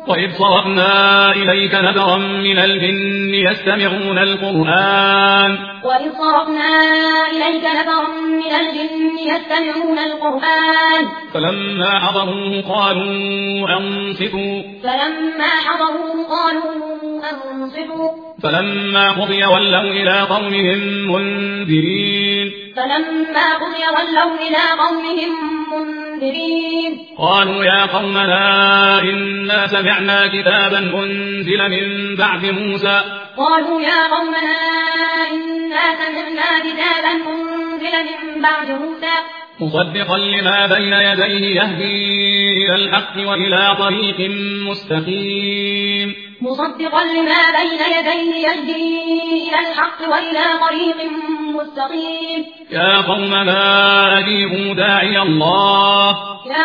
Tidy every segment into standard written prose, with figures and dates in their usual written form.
وإذ صرفنا إليك نفرا من الجن يستمعون القرآن فلما حضروه قالوا أنصتوا فلما قضي ولوا إلى قومهم منذرين قالوا يا قومنا إنا سمعنا كتابا أنزل من بعد موسى مصدقا لما بين يديه يهدي إلى الحق وإلى طريق مستقيم يا قومنا أجيبوا داعي الله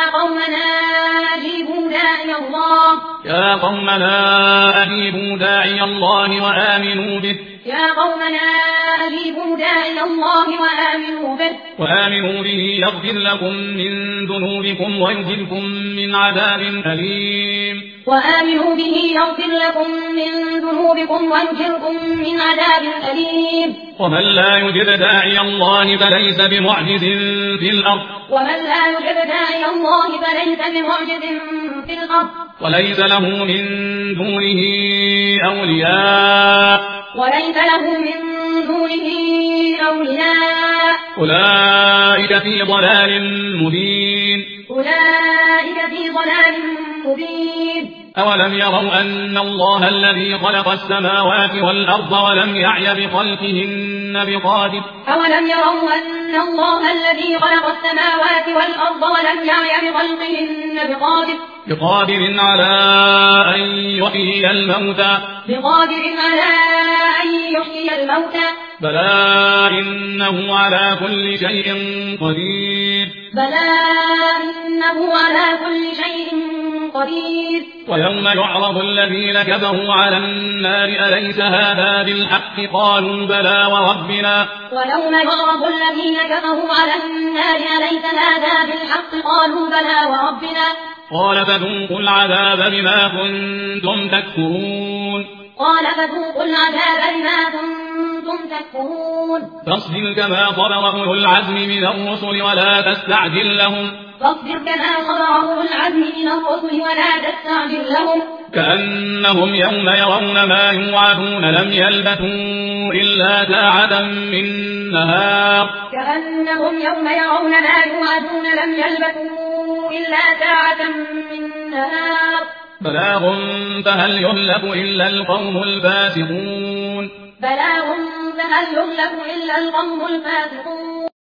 وآمنوا به يغفر لكم من ذنوبكم ويجركم من عذاب أليم ومن لا يجب داعي الله فليس بمعجز في الأرض وليس له من دونه أولياء أولئك في ضلال مبين أولم يروا أن الله الذي خلق السماوات والأرض ولم يعي بخلقهن بقادر على أن يحيي الموتى بلى إنه على كل شيء قدير ويوم يعرض الذين كفروا على النار أليس هذا بالحق قالوا بلى وربنا قال فذوقوا العذاب بما كنتم تكفرون فاصبر كما صبر أولو العزم من الرسل ولا تستعجل لهم كأنهم يوم يرون ما يوعدون لم يلبثوا إلا ساعة من نهار بلاغ فهل يهلك إلا القوم الفاسقون